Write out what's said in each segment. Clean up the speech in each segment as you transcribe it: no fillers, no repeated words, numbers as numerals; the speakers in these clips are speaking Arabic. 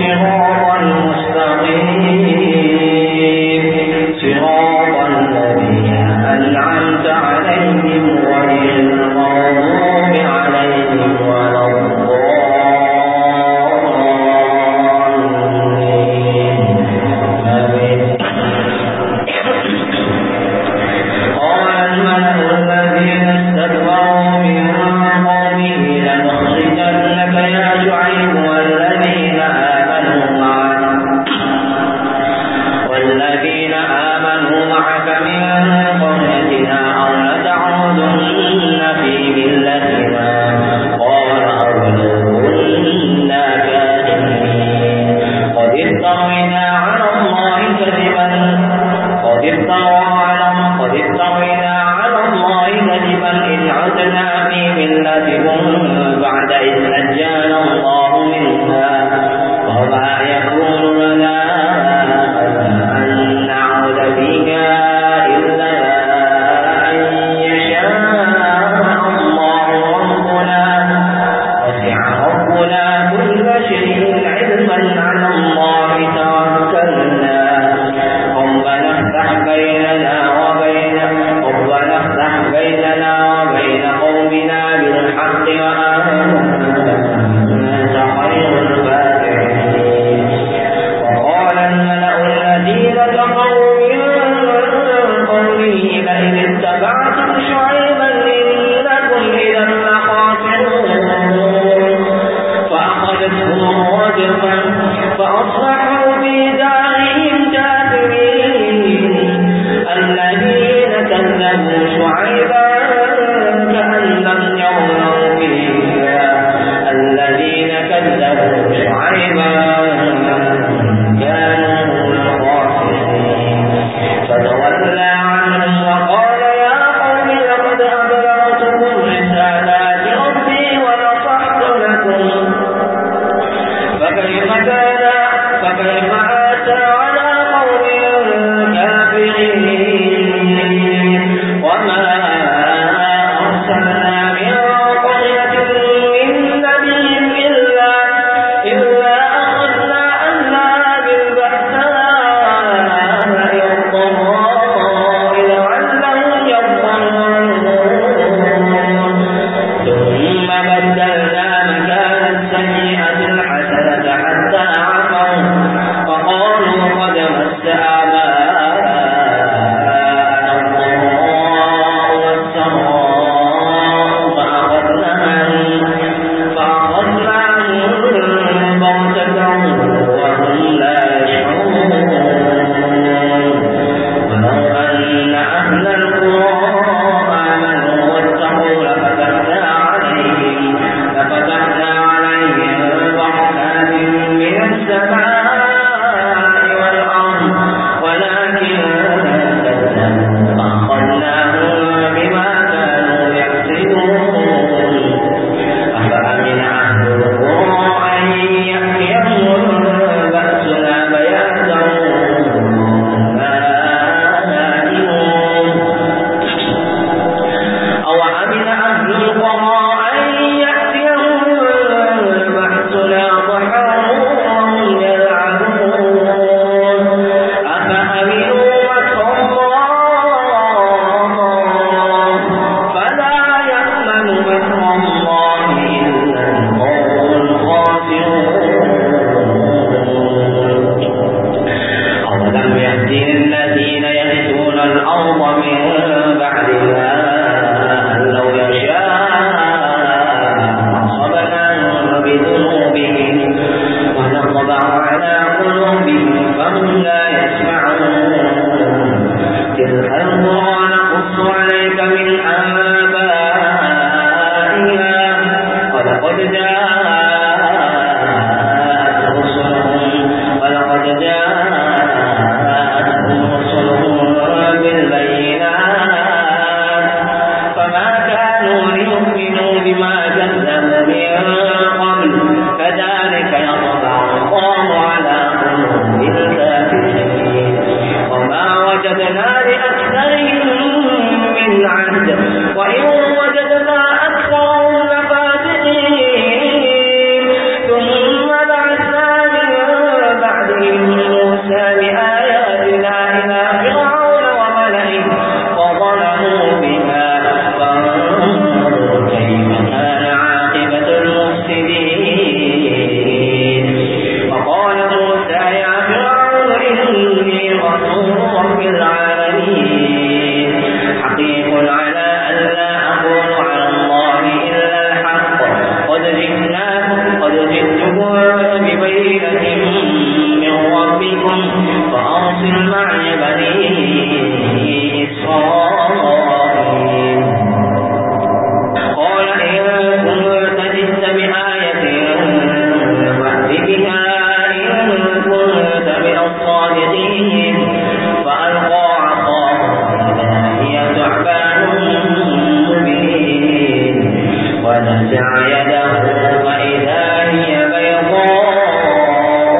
الصراط المستقيم صراط الذين أنعمت عليهم غير المغضوب عليهم ولا كذلك يطبع الله على قلوب الكافرين رب العالمين حقيق على أن لا أقول على الله إلا الحق قد جئتكم ببينة من ربكم فأرسل معي بني إسرائيل قال إن كنت جئت بآية فأت بها إن كنت من الصادقين فألقى عصاه فإذا هي ثعبان مبين ونزع يده فإذا هي بيضاء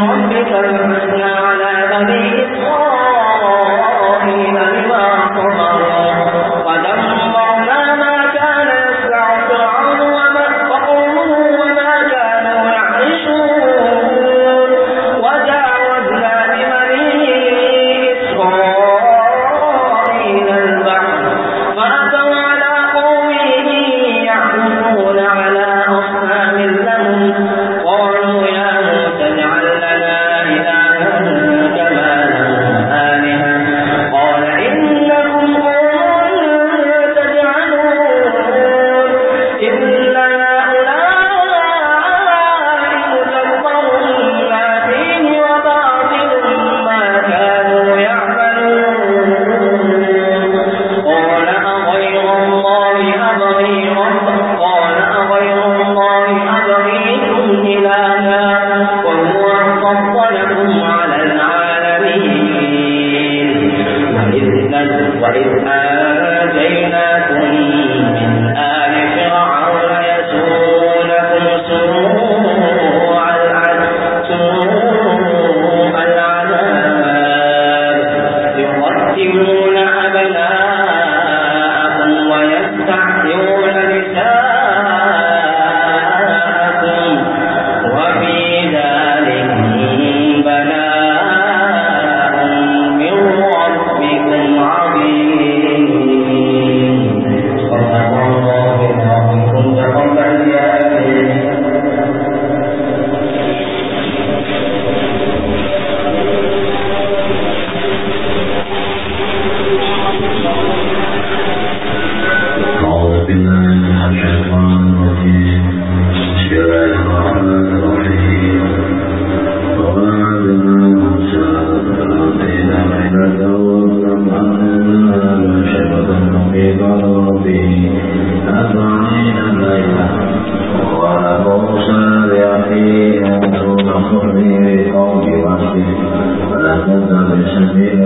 ربك الحسنى على بني إسرائيل بما صبروا ودمرنا ما كان يصنع فرعون وقومه وما كانوا يعرشون وجاوزنا ببني إسرائيل البحر فأتوا على قوم يعكفون على أصنام لهم قالوا يا موسى اجعل لنا إلها كما لهم آلهة قال إنكم قوم تجعلون إن هؤلاء متبر ما فيه وباطل ما كانوا يعملون قال أغير الله أبغيكم إلها وهو فضلكم على العالمين وإذ آتيناكم من آل فرعون يسومونكم سوء العذاب يقتلون أبناءكم ويستحيون نساءكم وفي ذلك بلاء من ربكم عظيم صدق الله العظيم تقبل يا أخي أعوذ بالله من الشيطان الرجيم بسم الله الرحمن الرحيم ووعدنا موسى 30 ليلة واتبعنا شجرة في ربه 40 ليلة وقال موسى لأخيه أنظر خذني بقوم ربي ولا تذهب بسبيل